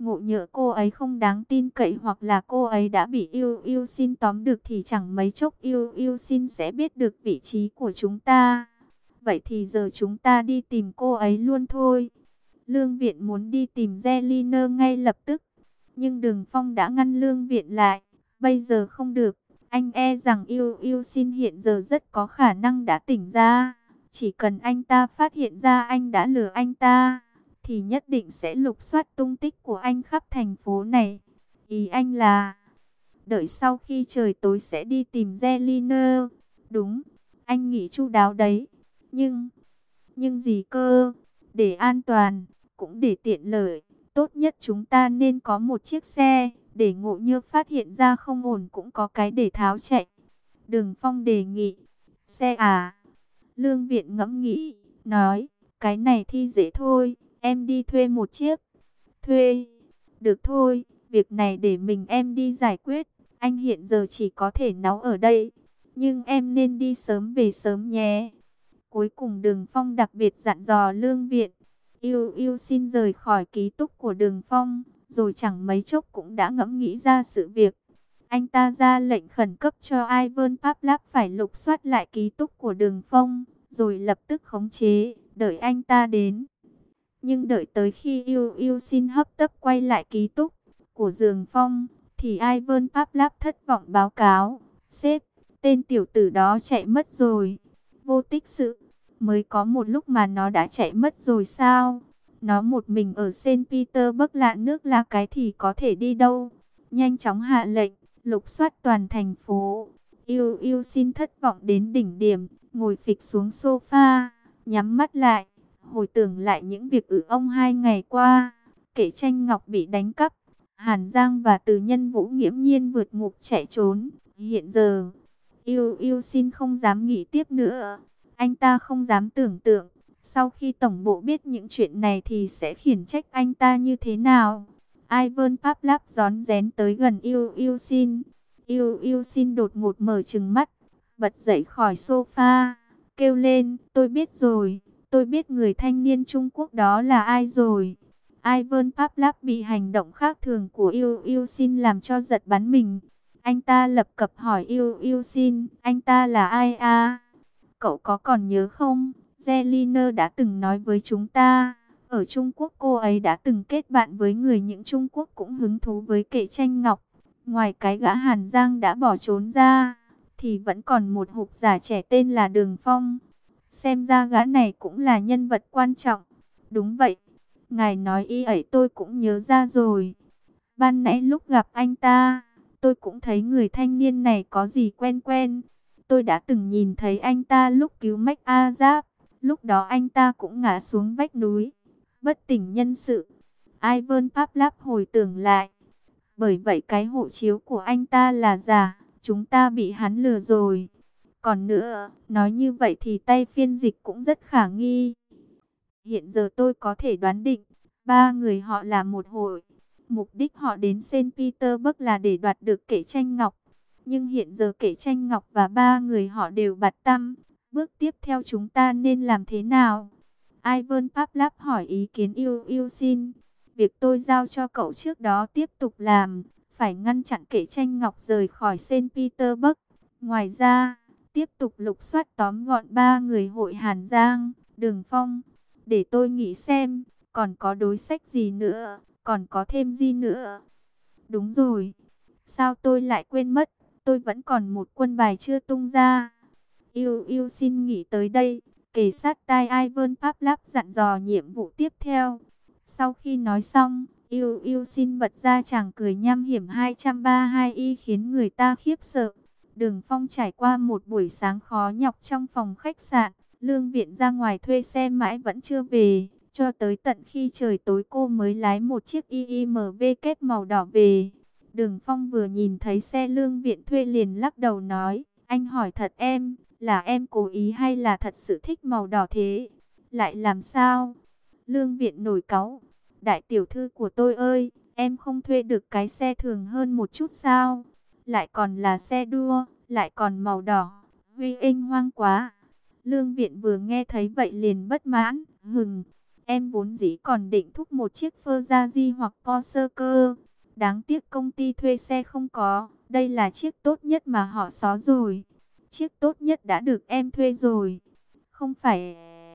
Ngộ nhỡ cô ấy không đáng tin cậy hoặc là cô ấy đã bị Yêu Yêu Xin tóm được thì chẳng mấy chốc Yêu Yêu Xin sẽ biết được vị trí của chúng ta. Vậy thì giờ chúng ta đi tìm cô ấy luôn thôi. Lương Viện muốn đi tìm Zeliner ngay lập tức, nhưng Đường Phong đã ngăn Lương Viện lại. Bây giờ không được, anh e rằng Yêu Yêu Xin hiện giờ rất có khả năng đã tỉnh ra. Chỉ cần anh ta phát hiện ra anh đã lừa anh ta, thì nhất định sẽ lục soát tung tích của anh khắp thành phố này. Ý anh là, đợi sau khi trời tối sẽ đi tìm Zeliner. Đúng, anh nghĩ chu đáo đấy. Nhưng, nhưng gì cơ? Để an toàn, cũng để tiện lợi, tốt nhất chúng ta nên có một chiếc xe, để ngộ như phát hiện ra không ổn cũng có cái để tháo chạy. Đường Phong đề nghị. Xe à? Lương Viện ngẫm nghĩ, nói, cái này thì dễ thôi, em đi thuê một chiếc. Thuê? Được thôi, việc này để mình em đi giải quyết, anh hiện giờ chỉ có thể náu ở đây. Nhưng em nên đi sớm về sớm nhé. Cuối cùng Đường Phong đặc biệt dặn dò Lương Viện. Yêu Yêu Xin rời khỏi ký túc của Đường Phong, rồi chẳng mấy chốc cũng đã ngẫm nghĩ ra sự việc. Anh ta ra lệnh khẩn cấp cho Ivan Pavlov phải lục soát lại ký túc của Đường Phong, rồi lập tức khống chế, đợi anh ta đến. Nhưng đợi tới khi Yêu Yêu Xin hấp tấp quay lại ký túc của Đường Phong, thì Ivan Pavlov thất vọng báo cáo, sếp, tên tiểu tử đó chạy mất rồi. Vô tích sự, mới có một lúc mà nó đã chạy mất rồi sao? Nó một mình ở Saint Petersburg lạ nước là cái thì có thể đi đâu? Nhanh chóng hạ lệnh, lục soát toàn thành phố. Yêu Yêu Xin thất vọng đến đỉnh điểm, ngồi phịch xuống sofa, nhắm mắt lại, hồi tưởng lại những việc ử ông hai ngày qua. Kể Tranh Ngọc bị đánh cắp, Hàn Giang và Từ Nhân Vũ nghiễm nhiên vượt ngục chạy trốn. Hiện giờ, Yêu Yêu Xin không dám nghĩ tiếp nữa. Anh ta không dám tưởng tượng, sau khi tổng bộ biết những chuyện này thì sẽ khiển trách anh ta như thế nào. Ivan Pavlov rón rén tới gần Yêu Yêu Xin. Yêu Yêu Xin đột ngột mở trừng mắt, bật dậy khỏi sofa, kêu lên, tôi biết rồi, tôi biết người thanh niên Trung Quốc đó là ai rồi. Ivan Pavlov bị hành động khác thường của Yêu Yêu Xin làm cho giật bắn mình. Anh ta lập cập hỏi Yêu Yêu Xin, anh ta là ai à? Cậu có còn nhớ không? Zeliner đã từng nói với chúng ta, ở Trung Quốc cô ấy đã từng kết bạn với người những Trung Quốc cũng hứng thú với Kệ Tranh Ngọc. Ngoài cái gã Hàn Giang đã bỏ trốn ra, thì vẫn còn một hục giả trẻ tên là Đường Phong. Xem ra gã này cũng là nhân vật quan trọng. Đúng vậy, ngài nói y ấy tôi cũng nhớ ra rồi. Ban nãy lúc gặp anh ta, tôi cũng thấy người thanh niên này có gì quen quen. Tôi đã từng nhìn thấy anh ta lúc cứu Mách A Giáp, lúc đó anh ta cũng ngã xuống vách núi, bất tỉnh nhân sự. Ivan Pavlov hồi tưởng lại. Bởi vậy cái hộ chiếu của anh ta là giả, chúng ta bị hắn lừa rồi. Còn nữa, nói như vậy thì tay phiên dịch cũng rất khả nghi. Hiện giờ tôi có thể đoán định, ba người họ là một hội. Mục đích họ đến Saint Petersburg là để đoạt được Kệ Tranh Ngọc. Nhưng hiện giờ Kệ Tranh Ngọc và ba người họ đều bặt tăm. Bước tiếp theo chúng ta nên làm thế nào? Ivan Pavlov hỏi ý kiến Yêu Yêu Xin. Việc tôi giao cho cậu trước đó tiếp tục làm, phải ngăn chặn Kệ Tranh Ngọc rời khỏi Saint Petersburg. Ngoài ra, tiếp tục lục soát tóm gọn ba người hội Hàn Giang, Đường Phong. Để tôi nghĩ xem, còn có đối sách gì nữa, còn có thêm gì nữa. Đúng rồi, sao tôi lại quên mất, tôi vẫn còn một quân bài chưa tung ra. Yêu Yêu Xin nghĩ tới đây, kề sát tai Ivan Pavlov dặn dò nhiệm vụ tiếp theo. Sau khi nói xong, Yêu Yêu Xin bật ra chàng cười nham hiểm hai ba hai y khiến người ta khiếp sợ. Đường Phong trải qua một buổi sáng khó nhọc trong phòng khách sạn, Lương Viện ra ngoài thuê xe mãi vẫn chưa về. Cho tới tận khi trời tối cô mới lái một chiếc i em vê kép màu đỏ về. Đường Phong vừa nhìn thấy xe Lương Viện thuê liền lắc đầu nói, anh hỏi thật em, là em cố ý hay là thật sự thích màu đỏ thế? Lại làm sao? Lương Viện nổi cáu, đại tiểu thư của tôi ơi, em không thuê được cái xe thường hơn một chút sao? Lại còn là xe đua, lại còn màu đỏ, huy inh hoang quá. Lương Viện vừa nghe thấy vậy liền bất mãn, hừng, Em vốn dĩ còn định thúc một chiếc Ferrari hoặc Porsche cơ. Đáng tiếc công ty thuê xe không có. Đây là chiếc tốt nhất mà họ xó rồi. Chiếc tốt nhất đã được em thuê rồi. Không phải...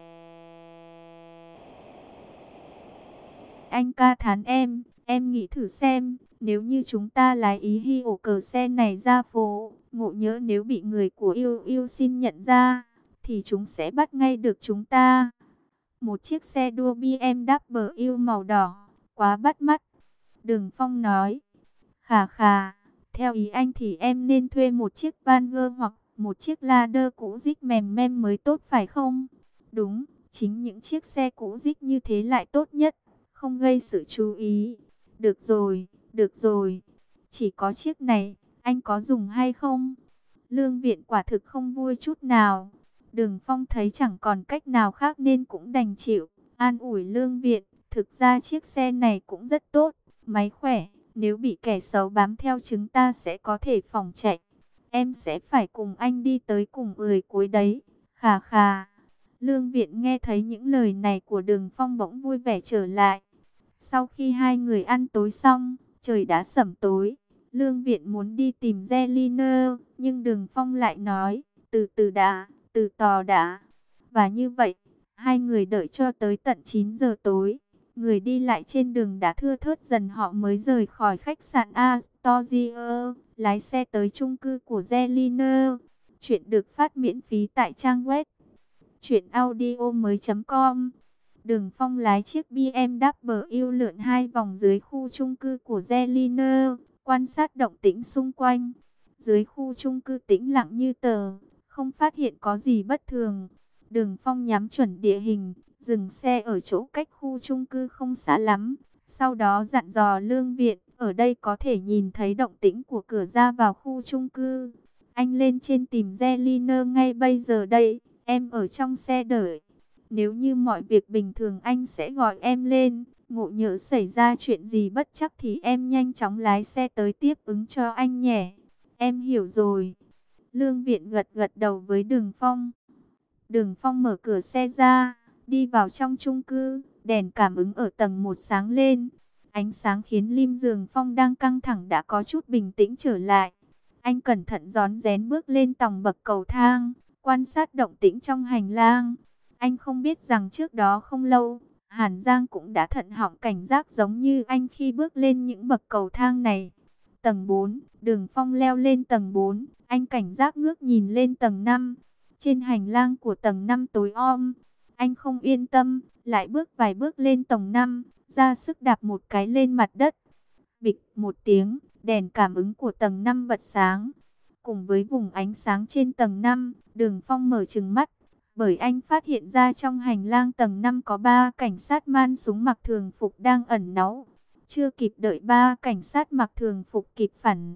Anh ca thán em, em nghĩ thử xem, nếu như chúng ta lái ý hi ổ cờ xe này ra phố, ngộ nhỡ nếu bị người của yêu yêu xin nhận ra, thì chúng sẽ bắt ngay được chúng ta. Một chiếc xe đua bê em vê màu đỏ, quá bắt mắt. Đường Phong nói, khà khà, theo ý anh thì em nên thuê một chiếc Vanguard hoặc một chiếc Lada cũ rích mềm mem mới tốt phải không? Đúng, chính những chiếc xe cũ rích như thế lại tốt nhất, không gây sự chú ý. Được rồi, được rồi, chỉ có chiếc này, anh có dùng hay không? Lương Viện quả thực không vui chút nào. Đường Phong thấy chẳng còn cách nào khác nên cũng đành chịu, an ủi Lương Viện. Thực ra chiếc xe này cũng rất tốt, máy khỏe, nếu bị kẻ xấu bám theo chúng ta sẽ có thể phòng chạy. Em sẽ phải cùng anh đi tới cùng ười cuối đấy, khà khà. Lương Viện nghe thấy những lời này của Đường Phong bỗng vui vẻ trở lại. Sau khi hai người ăn tối xong, trời đã sẩm tối. Lương Viện muốn đi tìm Zelina, nhưng Đường Phong lại nói, từ từ đã, từ tò đã. Và như vậy, hai người đợi cho tới tận chín giờ tối. Người đi lại trên đường đã thưa thớt dần, họ mới rời khỏi khách sạn Astoria, lái xe tới chung cư của Zelina. Chuyện được phát miễn phí tại trang web truyện audio mới chấm com. Đường Phong lái chiếc bê em vê lượn hai vòng dưới khu chung cư của Zelina, quan sát động tĩnh xung quanh. Dưới khu chung cư tĩnh lặng như tờ, không phát hiện có gì bất thường. Đường Phong nhắm chuẩn địa hình, dừng xe ở chỗ cách khu chung cư không xa lắm. Sau đó dặn dò Lương Viện, ở đây có thể nhìn thấy động tĩnh của cửa ra vào khu chung cư. Anh lên trên tìm Zelina ngay bây giờ đây, em ở trong xe đợi. Nếu như mọi việc bình thường anh sẽ gọi em lên, ngộ nhỡ xảy ra chuyện gì bất chắc thì em nhanh chóng lái xe tới tiếp ứng cho anh nhé. Em hiểu rồi. Lương Viện gật gật đầu với Đường Phong. Đường Phong mở cửa xe ra, đi vào trong chung cư, đèn cảm ứng ở tầng một sáng lên. Ánh sáng khiến Lim Giường Phong đang căng thẳng đã có chút bình tĩnh trở lại. Anh cẩn thận rón rén bước lên tầng bậc cầu thang, quan sát động tĩnh trong hành lang. Anh không biết rằng trước đó không lâu, Hàn Giang cũng đã thận trọng cảnh giác giống như anh khi bước lên những bậc cầu thang này. Tầng bốn, Đường Phong leo lên tầng bốn, anh cảnh giác ngước nhìn lên tầng năm. Trên hành lang của tầng năm tối om, anh không yên tâm, lại bước vài bước lên tầng năm, ra sức đạp một cái lên mặt đất. Bịch một tiếng, đèn cảm ứng của tầng năm bật sáng. Cùng với vùng ánh sáng trên tầng năm, Đường Phong mở trừng mắt, bởi anh phát hiện ra trong hành lang tầng năm có ba cảnh sát man súng mặc thường phục đang ẩn náu. Chưa kịp đợi ba cảnh sát mặc thường phục kịp phản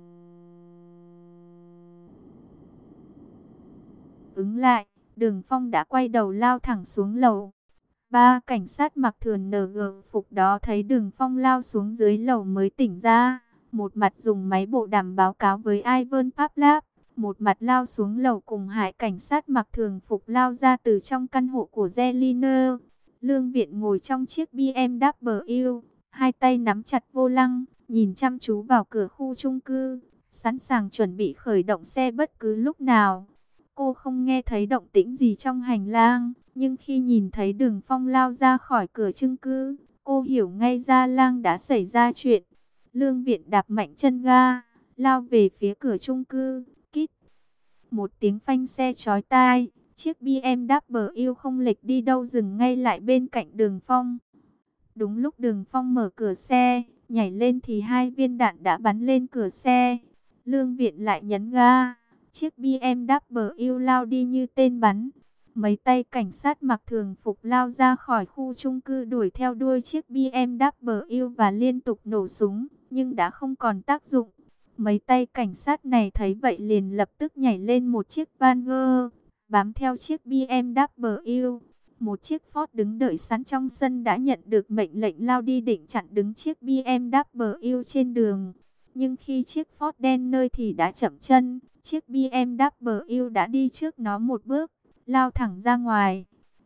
ứng lại, Đường Phong đã quay đầu lao thẳng xuống lầu. Ba cảnh sát mặc thường en giê phục đó thấy Đường Phong lao xuống dưới lầu mới tỉnh ra. Một mặt dùng máy bộ đàm báo cáo với Ivan Pavlov, một mặt lao xuống lầu cùng hai cảnh sát mặc thường phục lao ra từ trong căn hộ của Zelina. Lương Viện ngồi trong chiếc bê em vê, hai tay nắm chặt vô lăng, nhìn chăm chú vào cửa khu chung cư, sẵn sàng chuẩn bị khởi động xe bất cứ lúc nào. Cô không nghe thấy động tĩnh gì trong hành lang, nhưng khi nhìn thấy Đường Phong lao ra khỏi cửa chung cư, cô hiểu ngay ra lang đã xảy ra chuyện. Lương Viện đạp mạnh chân ga, lao về phía cửa chung cư. Kít. Một tiếng phanh xe chói tai, chiếc bê em vê không lệch đi đâu dừng ngay lại bên cạnh Đường Phong. Đúng lúc Đường Phong mở cửa xe, nhảy lên thì hai viên đạn đã bắn lên cửa xe. Lương Viện lại nhấn ga, chiếc bê em vê lao đi như tên bắn. Mấy tay cảnh sát mặc thường phục lao ra khỏi khu chung cư đuổi theo đuôi chiếc bê em vê và liên tục nổ súng, nhưng đã không còn tác dụng. Mấy tay cảnh sát này thấy vậy liền lập tức nhảy lên một chiếc Vanguard, bám theo chiếc bê em vê. Một chiếc Ford đứng đợi sẵn trong sân đã nhận được mệnh lệnh lao đi định chặn đứng chiếc bê em vê trên đường. Nhưng khi chiếc Ford đen nơi thì đã chậm chân, chiếc bê em vê đã đi trước nó một bước, lao thẳng ra ngoài.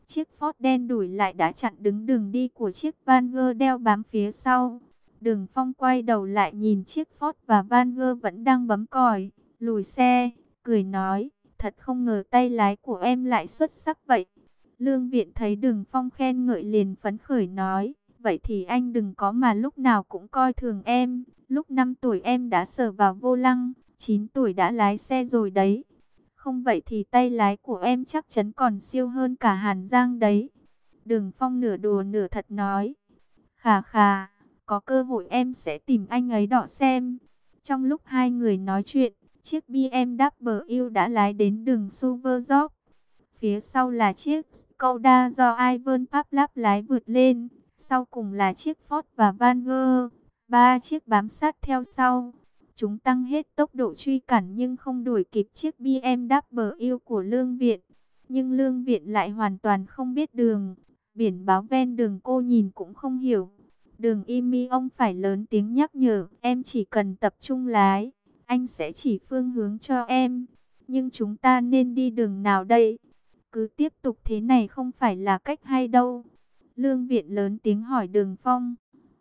Chiếc Ford đen đủi lại đã chặn đứng đường đi của chiếc Vanguard đeo bám phía sau. Đường Phong quay đầu lại nhìn chiếc Ford và Vanguard vẫn đang bấm còi, lùi xe, cười nói, thật không ngờ tay lái của em lại xuất sắc vậy. Lương Viện thấy Đường Phong khen ngợi liền phấn khởi nói, vậy thì anh đừng có mà lúc nào cũng coi thường em. Lúc năm tuổi em đã sờ vào vô lăng, chín tuổi đã lái xe rồi đấy. Không vậy thì tay lái của em chắc chắn còn siêu hơn cả Hàn Giang đấy. Đường Phong nửa đùa nửa thật nói, khà khà, có cơ hội em sẽ tìm anh ấy đọ xem. Trong lúc hai người nói chuyện, chiếc bê em vê đã lái đến đường Suverjob. Phía sau là chiếc Skoda do Ivan Pavlov lái vượt lên. Sau cùng là chiếc Ford và Vanguard. Ba chiếc bám sát theo sau. Chúng tăng hết tốc độ truy cản nhưng không đuổi kịp chiếc bê em vê của Lương Viện. Nhưng Lương Viện lại hoàn toàn không biết đường. Biển báo ven đường cô nhìn cũng không hiểu. Đường Imi ông phải lớn tiếng nhắc nhở. Em chỉ cần tập trung lái. Anh sẽ chỉ phương hướng cho em. Nhưng chúng ta nên đi đường nào đây? Cứ tiếp tục thế này không phải là cách hay đâu. Lương Viện lớn tiếng hỏi Đường Phong.